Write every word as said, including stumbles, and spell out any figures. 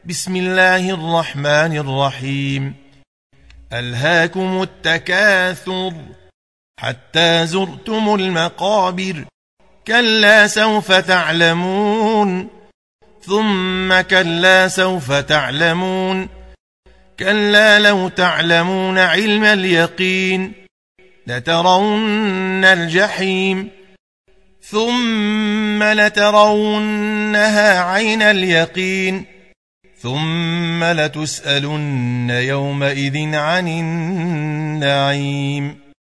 بسم الله الرحمن الرحيم. ألهاكم التكاثر حتى زرتم المقابر، كلا سوف تعلمون ثم كلا سوف تعلمون، كلا لو تعلمون علم اليقين لترون الجحيم ثم لترونها عين اليقين ثم لتسألن يومئذ عن النعيم.